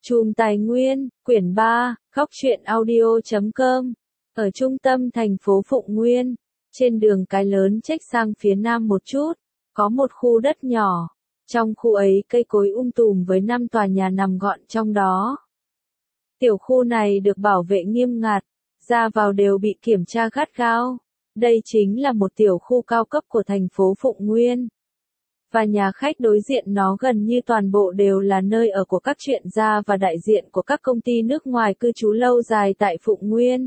Chùm Tài Nguyên, quyển 3, Góc truyện audio.com. Ở trung tâm thành phố Phụng Nguyên, trên đường cái lớn chếch sang phía nam một chút, có một khu đất nhỏ. Trong khu ấy cây cối tùm với 5 tòa nhà nằm gọn trong đó. Tiểu khu này được bảo vệ nghiêm ngặt, ra vào đều bị kiểm tra gắt gao. Đây chính là một tiểu khu cao cấp của thành phố Phụng Nguyên. Và nhà khách đối diện nó gần như toàn bộ đều là nơi ở của các chuyên gia và đại diện của các công ty nước ngoài cư trú lâu dài tại Phụng Nguyên.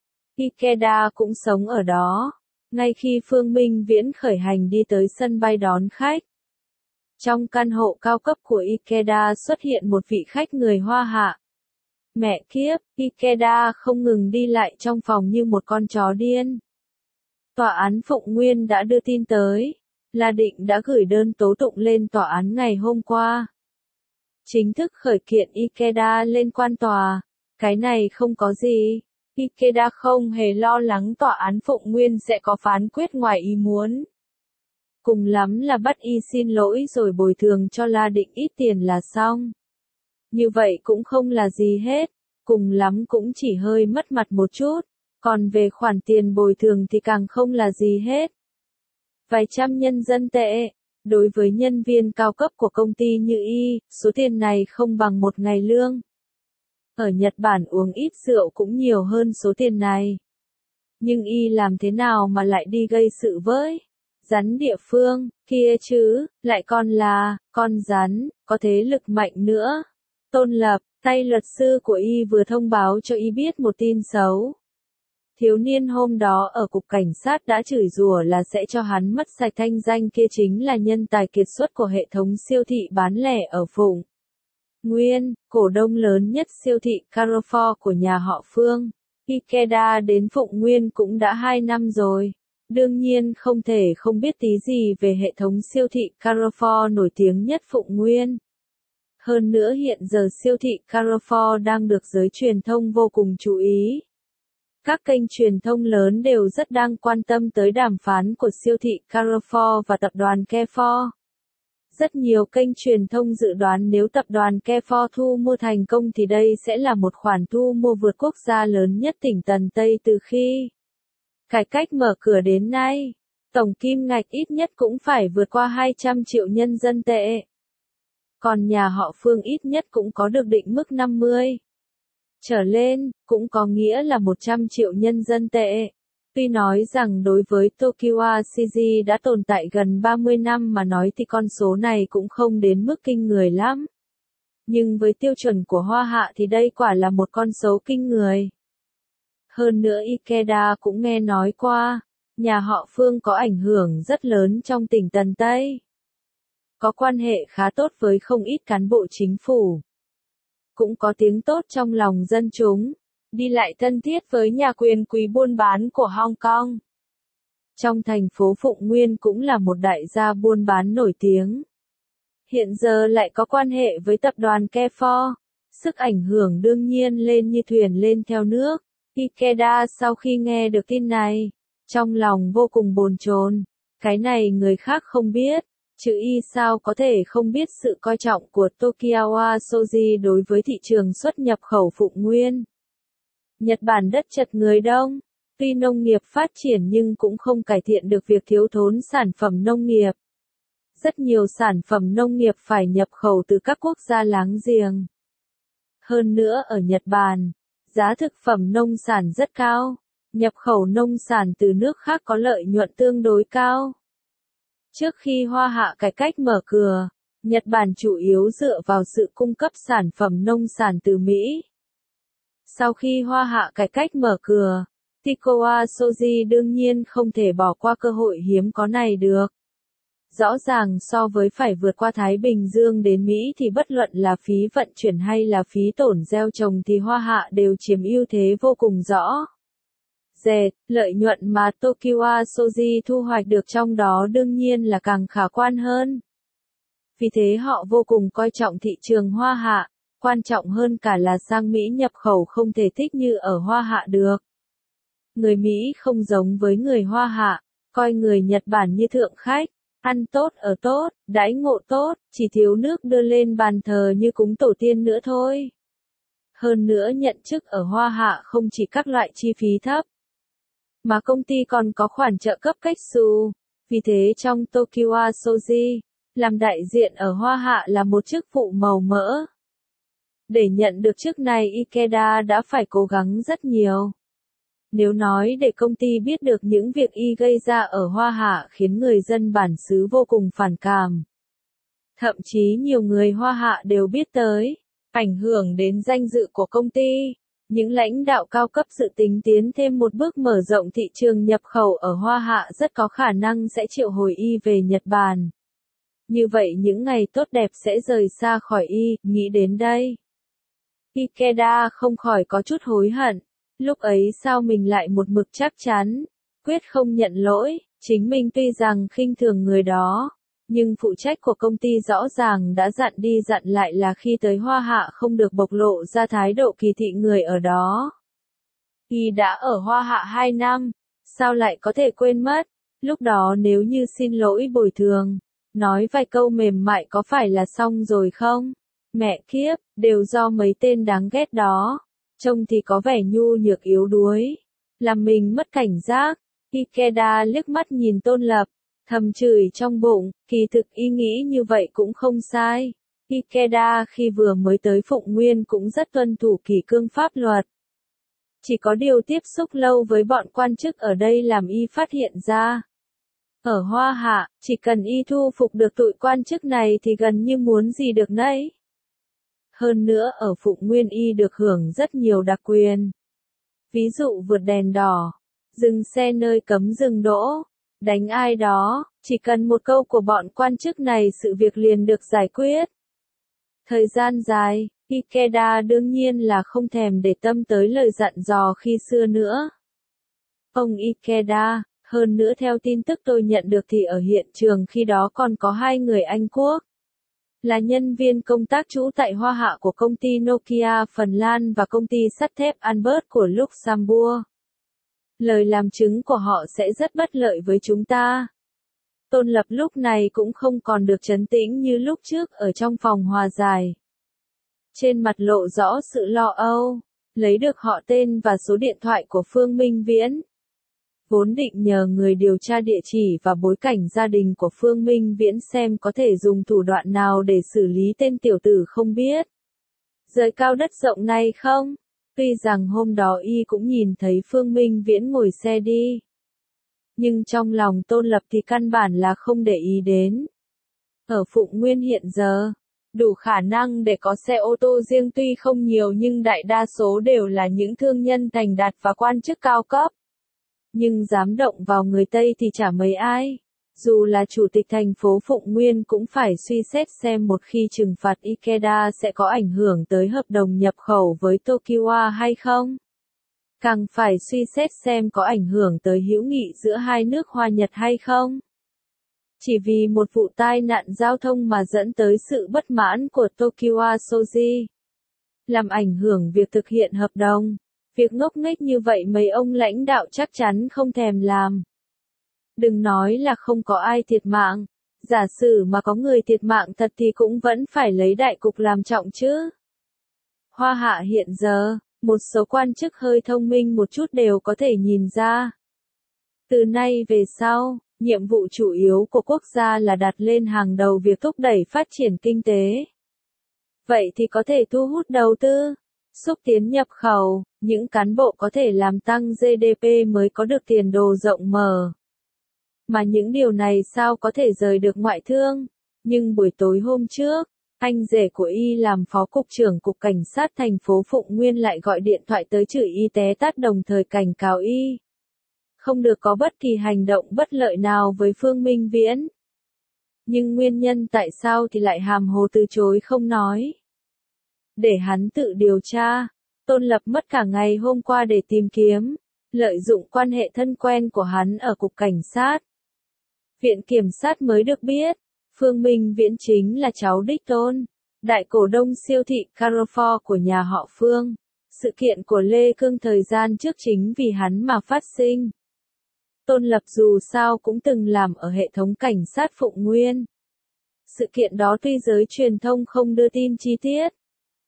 Ikeda cũng sống ở đó, ngay khi Phương Minh Viễn khởi hành đi tới sân bay đón khách. Trong căn hộ cao cấp của Ikeda xuất hiện một vị khách người Hoa Hạ. Mẹ kiếp, Ikeda không ngừng đi lại trong phòng như một con chó điên. Tòa án Phụng Nguyên đã đưa tin tới. La Định đã gửi đơn tố tụng lên tòa án ngày hôm qua. Chính thức khởi kiện Ikeda lên quan tòa. Cái này không có gì. Ikeda không hề lo lắng tòa án Phụng Nguyên sẽ có phán quyết ngoài ý muốn. Cùng lắm là bắt y xin lỗi rồi bồi thường cho La Định ít tiền là xong. Như vậy cũng không là gì hết. Cùng lắm cũng chỉ hơi mất mặt một chút. Còn về khoản tiền bồi thường thì càng không là gì hết. Vài trăm nhân dân tệ. Đối với nhân viên cao cấp của công ty như y, số tiền này không bằng một ngày lương. Ở Nhật Bản uống ít rượu cũng nhiều hơn số tiền này. Nhưng y làm thế nào mà lại đi gây sự với rắn địa phương, kia chứ, lại còn là con rắn, có thế lực mạnh nữa. Tôn Lập, tay luật sư của y vừa thông báo cho y biết một tin xấu. Thiếu niên hôm đó ở cục cảnh sát đã chửi rủa là sẽ cho hắn mất sạch thanh danh, kia chính là nhân tài kiệt xuất của hệ thống siêu thị bán lẻ ở Phụng Nguyên, cổ đông lớn nhất siêu thị Carrefour của nhà họ Phương. Ikeda đến Phụng Nguyên cũng đã 2 năm rồi. Đương nhiên không thể không biết tí gì về hệ thống siêu thị Carrefour nổi tiếng nhất Phụng Nguyên. Hơn nữa hiện giờ siêu thị Carrefour đang được giới truyền thông vô cùng chú ý. Các kênh truyền thông lớn đều rất đang quan tâm tới đàm phán của siêu thị Carrefour và tập đoàn Carrefour. Rất nhiều kênh truyền thông dự đoán nếu tập đoàn Carrefour thu mua thành công thì đây sẽ là một khoản thu mua vượt quốc gia lớn nhất tỉnh Tần Tây từ khi cải cách mở cửa đến nay. Tổng kim ngạch ít nhất cũng phải vượt qua 200 triệu nhân dân tệ. Còn nhà họ Phương ít nhất cũng có được định mức 50 trở lên, cũng có nghĩa là 100 triệu nhân dân tệ. Tuy nói rằng đối với Tokiwa CG đã tồn tại gần 30 năm mà nói thì con số này cũng không đến mức kinh người lắm. Nhưng với tiêu chuẩn của Hoa Hạ thì đây quả là một con số kinh người. Hơn nữa Ikeda cũng nghe nói qua, nhà họ Phương có ảnh hưởng rất lớn trong tỉnh Tần Tây. Có quan hệ khá tốt với không ít cán bộ chính phủ. Cũng có tiếng tốt trong lòng dân chúng, đi lại thân thiết với nhà quyền quý buôn bán của Hong Kong. Trong thành phố Phụng Nguyên cũng là một đại gia buôn bán nổi tiếng. Hiện giờ lại có quan hệ với tập đoàn Carrefour, sức ảnh hưởng đương nhiên lên như thuyền lên theo nước. Ikeda sau khi nghe được tin này, trong lòng vô cùng bồn chồn. Cái này người khác không biết. Chứ y sao có thể không biết sự coi trọng của Tokiwa Shoji đối với thị trường xuất nhập khẩu Phụng Nguyên. Nhật Bản đất chật người đông, tuy nông nghiệp phát triển nhưng cũng không cải thiện được việc thiếu thốn sản phẩm nông nghiệp. Rất nhiều sản phẩm nông nghiệp phải nhập khẩu từ các quốc gia láng giềng. Hơn nữa ở Nhật Bản, giá thực phẩm nông sản rất cao, nhập khẩu nông sản từ nước khác có lợi nhuận tương đối cao. Trước khi Hoa Hạ cải cách mở cửa, Nhật Bản chủ yếu dựa vào sự cung cấp sản phẩm nông sản từ Mỹ. Sau khi Hoa Hạ cải cách mở cửa, Tokiwa Shoji đương nhiên không thể bỏ qua cơ hội hiếm có này được. Rõ ràng so với phải vượt qua Thái Bình Dương đến Mỹ thì bất luận là phí vận chuyển hay là phí tổn gieo trồng thì Hoa Hạ đều chiếm ưu thế vô cùng rõ. Lợi nhuận mà Tokiwa Shoji thu hoạch được trong đó đương nhiên là càng khả quan hơn. Vì thế họ vô cùng coi trọng thị trường Hoa Hạ, quan trọng hơn cả là sang Mỹ nhập khẩu không thể thích như ở Hoa Hạ được. Người Mỹ không giống với người Hoa Hạ, coi người Nhật Bản như thượng khách, ăn tốt ở tốt, đãi ngộ tốt, chỉ thiếu nước đưa lên bàn thờ như cúng tổ tiên nữa thôi. Hơn nữa nhận chức ở Hoa Hạ không chỉ các loại chi phí thấp, mà công ty còn có khoản trợ cấp cách xù. Vì thế trong Tokiwa Shoji, làm đại diện ở Hoa Hạ là một chức vụ màu mỡ. Để nhận được chức này Ikeda đã phải cố gắng rất nhiều. Nếu nói để công ty biết được những việc y gây ra ở Hoa Hạ khiến người dân bản xứ vô cùng phản cảm. Thậm chí nhiều người Hoa Hạ đều biết tới, ảnh hưởng đến danh dự của công ty. Những lãnh đạo cao cấp dự tính tiến thêm một bước mở rộng thị trường nhập khẩu ở Hoa Hạ rất có khả năng sẽ triệu hồi y về Nhật Bản. Như vậy những ngày tốt đẹp sẽ rời xa khỏi y, nghĩ đến đây. Ikeda không khỏi có chút hối hận. Lúc ấy sao mình lại một mực chắc chắn, quyết không nhận lỗi, chính mình tuy rằng khinh thường người đó, nhưng phụ trách của công ty rõ ràng đã dặn đi dặn lại là khi tới Hoa Hạ không được bộc lộ ra thái độ kỳ thị người ở đó. Y đã ở Hoa Hạ 2 năm, sao lại có thể quên mất, lúc đó nếu như xin lỗi bồi thường, nói vài câu mềm mại có phải là xong rồi không? Mẹ kiếp, đều do mấy tên đáng ghét đó. Trông thì có vẻ nhu nhược yếu đuối, làm mình mất cảnh giác. Ikeda liếc mắt nhìn Tôn Lập, thầm chửi trong bụng, kỳ thực y nghĩ như vậy cũng không sai. Ikeda khi vừa mới tới Phụng Nguyên cũng rất tuân thủ kỷ cương pháp luật. Chỉ có điều tiếp xúc lâu với bọn quan chức ở đây làm y phát hiện ra. Ở Hoa Hạ, chỉ cần y thu phục được tụi quan chức này thì gần như muốn gì được nấy. Hơn nữa ở Phụng Nguyên y được hưởng rất nhiều đặc quyền. Ví dụ vượt đèn đỏ, dừng xe nơi cấm dừng đỗ, đánh ai đó, chỉ cần một câu của bọn quan chức này sự việc liền được giải quyết. Thời gian dài, Ikeda đương nhiên là không thèm để tâm tới lời dặn dò khi xưa nữa. Ông Ikeda, hơn nữa theo tin tức tôi nhận được thì ở hiện trường khi đó còn có 2 người Anh Quốc. Là nhân viên công tác trú tại Hoa Hạ của công ty Nokia Phần Lan và công ty sắt thép Albert của Luxembourg. Lời làm chứng của họ sẽ rất bất lợi với chúng ta. Tôn Lập lúc này cũng không còn được trấn tĩnh như lúc trước ở trong phòng hòa giải. Trên mặt lộ rõ sự lo âu, lấy được họ tên và số điện thoại của Phương Minh Viễn. Vốn định nhờ người điều tra địa chỉ và bối cảnh gia đình của Phương Minh Viễn xem có thể dùng thủ đoạn nào để xử lý tên tiểu tử không biết. Rời cao đất rộng này không? Tuy rằng hôm đó y cũng nhìn thấy Phương Minh Viễn ngồi xe đi. Nhưng trong lòng Tôn Lập thì căn bản là không để ý đến. Ở Phụng Nguyên hiện giờ, đủ khả năng để có xe ô tô riêng tuy không nhiều nhưng đại đa số đều là những thương nhân thành đạt và quan chức cao cấp. Nhưng dám động vào người Tây thì chả mấy ai. Dù là chủ tịch thành phố Phụng Nguyên cũng phải suy xét xem một khi trừng phạt Ikeda sẽ có ảnh hưởng tới hợp đồng nhập khẩu với Tokiwa hay không. Càng phải suy xét xem có ảnh hưởng tới hữu nghị giữa hai nước Hoa Nhật hay không. Chỉ vì một vụ tai nạn giao thông mà dẫn tới sự bất mãn của Tokiwa Shoji. Làm ảnh hưởng việc thực hiện hợp đồng. Việc ngốc nghếch như vậy mấy ông lãnh đạo chắc chắn không thèm làm. Đừng nói là không có ai thiệt mạng. Giả sử mà có người thiệt mạng thật thì cũng vẫn phải lấy đại cục làm trọng chứ. Hoa Hạ hiện giờ, một số quan chức hơi thông minh một chút đều có thể nhìn ra. Từ nay về sau, nhiệm vụ chủ yếu của quốc gia là đặt lên hàng đầu việc thúc đẩy phát triển kinh tế. Vậy thì có thể thu hút đầu tư, xúc tiến nhập khẩu, những cán bộ có thể làm tăng GDP mới có được tiền đồ rộng mở. Mà những điều này sao có thể rời được ngoại thương? Nhưng buổi tối hôm trước, anh rể của y làm phó cục trưởng cục cảnh sát thành phố Phụng Nguyên lại gọi điện thoại tới chửi y té tát đồng thời cảnh cáo y. Không được có bất kỳ hành động bất lợi nào với Phương Minh Viễn. Nhưng nguyên nhân tại sao thì lại hàm hồ từ chối không nói. Để hắn tự điều tra, Tôn Lập mất cả ngày hôm qua để tìm kiếm, lợi dụng quan hệ thân quen của hắn ở cục cảnh sát. Viện kiểm sát mới được biết, Phương Minh Viễn chính là cháu đích tôn, đại cổ đông siêu thị Carrefour của nhà họ Phương. Sự kiện của Lê Cương thời gian trước chính vì hắn mà phát sinh. Tôn Lập dù sao cũng từng làm ở hệ thống cảnh sát Phụng Nguyên. Sự kiện đó tuy giới truyền thông không đưa tin chi tiết,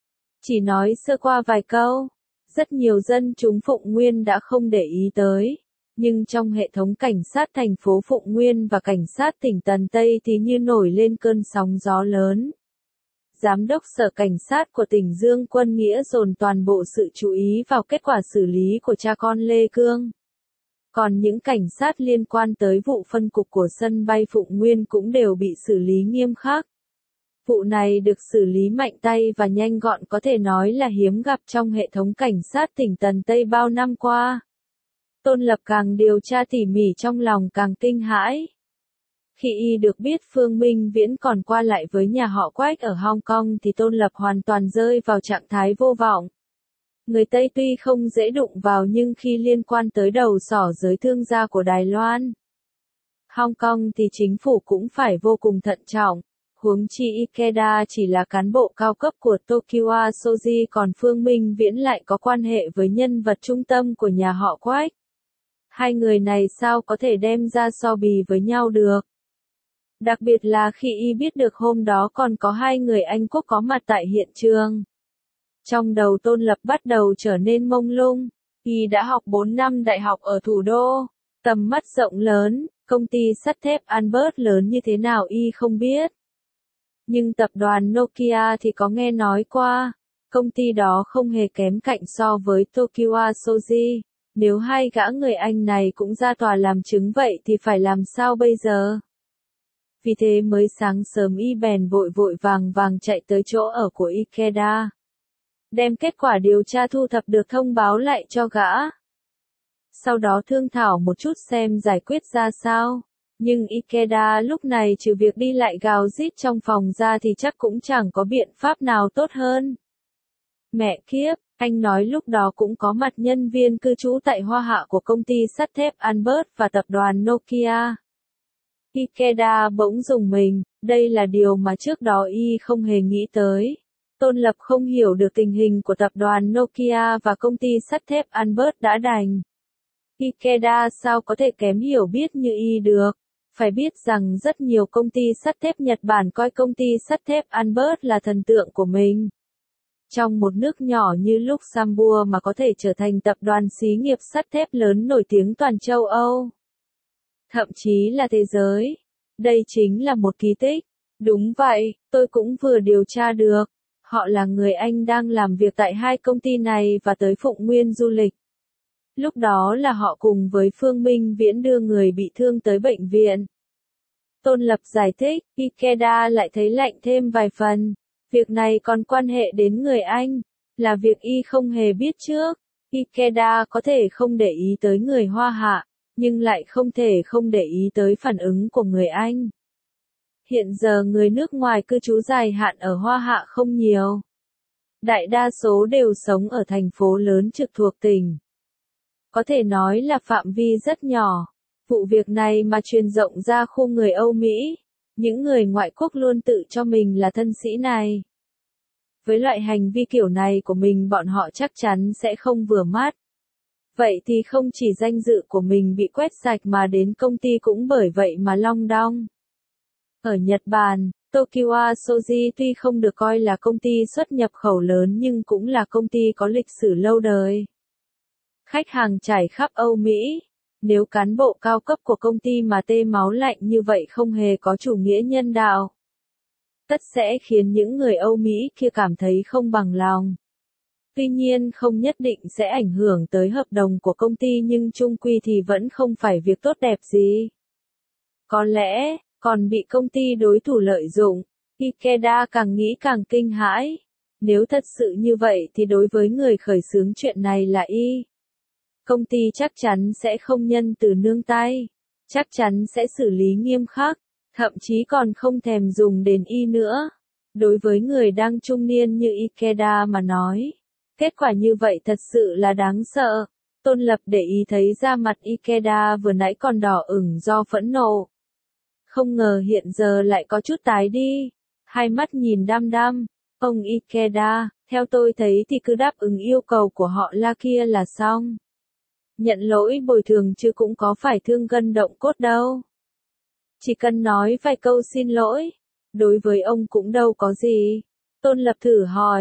Chỉ nói sơ qua vài câu, rất nhiều dân chúng Phụng Nguyên đã không để ý tới. Nhưng trong hệ thống cảnh sát thành phố Phụng Nguyên và cảnh sát tỉnh Tần Tây thì như nổi lên cơn sóng gió lớn. Giám đốc sở cảnh sát của tỉnh Dương Quân Nghĩa dồn toàn bộ sự chú ý vào kết quả xử lý của cha con Lê Cương. Còn những cảnh sát liên quan tới vụ phân cục của sân bay Phụng Nguyên cũng đều bị xử lý nghiêm khắc. Vụ này được xử lý mạnh tay và nhanh gọn, có thể nói là hiếm gặp trong hệ thống cảnh sát tỉnh Tần Tây bao năm qua. Tôn Lập càng điều tra tỉ mỉ trong lòng càng kinh hãi. Khi y được biết Phương Minh Viễn còn qua lại với nhà họ Quách ở Hong Kong thì Tôn Lập hoàn toàn rơi vào trạng thái vô vọng. Người Tây tuy không dễ đụng vào nhưng khi liên quan tới đầu sỏ giới thương gia của Đài Loan, Hong Kong thì chính phủ cũng phải vô cùng thận trọng. Huống chi Ikeda chỉ là cán bộ cao cấp của Tokyo Shoji, còn Phương Minh Viễn lại có quan hệ với nhân vật trung tâm của nhà họ Quách. Hai người này sao có thể đem ra so bì với nhau được? Đặc biệt là khi y biết được hôm đó còn có hai người Anh Quốc có mặt tại hiện trường. Trong đầu Tôn Lập bắt đầu trở nên mông lung. Y đã học 4 năm đại học ở thủ đô, tầm mắt rộng lớn, công ty sắt thép Albert lớn như thế nào y không biết. Nhưng tập đoàn Nokia thì có nghe nói qua, công ty đó không hề kém cạnh so với Tokyo Shoji. Nếu hai gã người Anh này cũng ra tòa làm chứng vậy thì phải làm sao bây giờ? Vì thế mới sáng sớm y bèn vội vội vàng vàng chạy tới chỗ ở của Ikeda. Đem kết quả điều tra thu thập được thông báo lại cho gã. Sau đó thương thảo một chút xem giải quyết ra sao. Nhưng Ikeda lúc này trừ việc đi lại gào rít trong phòng ra thì chắc cũng chẳng có biện pháp nào tốt hơn. Mẹ kiếp, anh nói lúc đó cũng có mặt nhân viên cư trú tại Hoa Hạ của công ty sắt thép Albert và tập đoàn Nokia. Ikeda bỗng rùng mình, đây là điều mà trước đó y không hề nghĩ tới. Tôn Lập không hiểu được tình hình của tập đoàn Nokia và công ty sắt thép Albert đã đành. Ikeda sao có thể kém hiểu biết như y được? Phải biết rằng rất nhiều công ty sắt thép Nhật Bản coi công ty sắt thép Albert là thần tượng của mình. Trong một nước nhỏ như Luxembourg mà có thể trở thành tập đoàn xí nghiệp sắt thép lớn nổi tiếng toàn châu Âu. Thậm chí là thế giới. Đây chính là một kỳ tích. Đúng vậy, tôi cũng vừa điều tra được. Họ là người Anh đang làm việc tại hai công ty này và tới Phụng Nguyên du lịch. Lúc đó là họ cùng với Phương Minh Viễn đưa người bị thương tới bệnh viện. Tôn Lập giải thích, Ikeda lại thấy lạnh thêm vài phần. Việc này còn quan hệ đến người Anh, là việc y không hề biết trước. Ikeda có thể không để ý tới người Hoa Hạ, nhưng lại không thể không để ý tới phản ứng của người Anh. Hiện giờ người nước ngoài cư trú dài hạn ở Hoa Hạ không nhiều. Đại đa số đều sống ở thành phố lớn trực thuộc tỉnh. Có thể nói là phạm vi rất nhỏ. Vụ việc này mà truyền rộng ra khu người Âu Mỹ, những người ngoại quốc luôn tự cho mình là thân sĩ này. Với loại hành vi kiểu này của mình bọn họ chắc chắn sẽ không vừa mắt. Vậy thì không chỉ danh dự của mình bị quét sạch mà đến công ty cũng bởi vậy mà long đong. Ở Nhật Bản, Tokyo Shoji tuy không được coi là công ty xuất nhập khẩu lớn nhưng cũng là công ty có lịch sử lâu đời. Khách hàng trải khắp Âu Mỹ. Nếu cán bộ cao cấp của công ty mà tê máu lạnh như vậy không hề có chủ nghĩa nhân đạo, tất sẽ khiến những người Âu Mỹ kia cảm thấy không bằng lòng. Tuy nhiên không nhất định sẽ ảnh hưởng tới hợp đồng của công ty nhưng chung quy thì vẫn không phải việc tốt đẹp gì. Có lẽ, còn bị công ty đối thủ lợi dụng. Ikeda càng nghĩ càng kinh hãi. Nếu thật sự như vậy thì đối với người khởi xướng chuyện này là y. Công ty chắc chắn sẽ không nhân từ nương tay. Chắc chắn sẽ xử lý nghiêm khắc. Thậm chí còn không thèm dùng đến y nữa. Đối với người đang trung niên như Ikeda mà nói. Kết quả như vậy thật sự là đáng sợ. Tôn Lập để ý thấy da mặt Ikeda vừa nãy còn đỏ ửng do phẫn nộ. Không ngờ hiện giờ lại có chút tái đi. Hai mắt nhìn đăm đăm. Ông Ikeda, theo tôi thấy thì cứ đáp ứng yêu cầu của họ La kia là xong. Nhận lỗi bồi thường chứ cũng có phải thương gân động cốt đâu. Chỉ cần nói vài câu xin lỗi. Đối với ông cũng đâu có gì. Tôn Lập thử hỏi,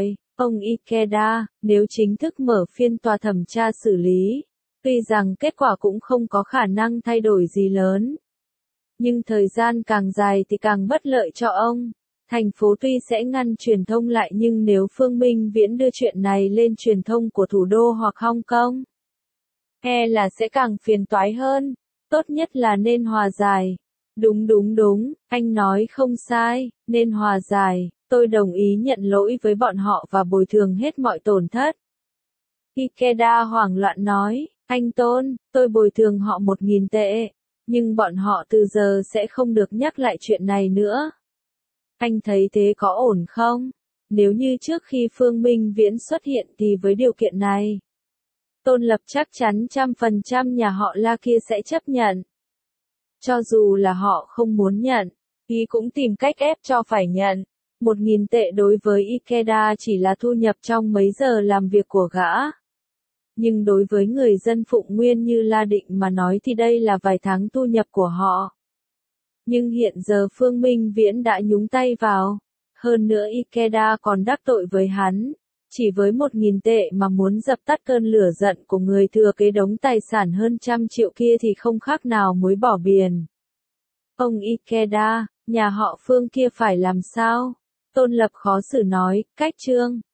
Ông Ikeda, nếu chính thức mở phiên tòa thẩm tra xử lý, tuy rằng kết quả cũng không có khả năng thay đổi gì lớn. Nhưng thời gian càng dài thì càng bất lợi cho ông. Thành phố tuy sẽ ngăn truyền thông lại nhưng nếu Phương Minh Viễn đưa chuyện này lên truyền thông của thủ đô hoặc Hong Kong, e là sẽ càng phiền toái hơn. Tốt nhất là nên hòa giải. Đúng, anh nói không sai, nên hòa giải, tôi đồng ý nhận lỗi với bọn họ và bồi thường hết mọi tổn thất. Ikeda hoảng loạn nói, anh Tôn, tôi bồi thường họ 1.000 tệ, nhưng bọn họ từ giờ sẽ không được nhắc lại chuyện này nữa. Anh thấy thế có ổn không? Nếu như trước khi Phương Minh Viễn xuất hiện thì với điều kiện này, Tôn Lập chắc chắn 100% nhà họ La kia sẽ chấp nhận. Cho dù là họ không muốn nhận, y cũng tìm cách ép cho phải nhận. 1.000 tệ đối với Ikeda chỉ là thu nhập trong mấy giờ làm việc của gã. Nhưng đối với người dân Phụng Nguyên như La Định mà nói thì đây là vài tháng thu nhập của họ. Nhưng hiện giờ Phương Minh Viễn đã nhúng tay vào. Hơn nữa Ikeda còn đắc tội với hắn. Chỉ với 1.000 tệ mà muốn dập tắt cơn lửa giận của người thừa kế đống tài sản hơn 100 triệu kia thì không khác nào muối bỏ biển. Ông Ikeda, nhà họ Phương kia phải làm sao? Tôn Lập khó xử nói, cách trương.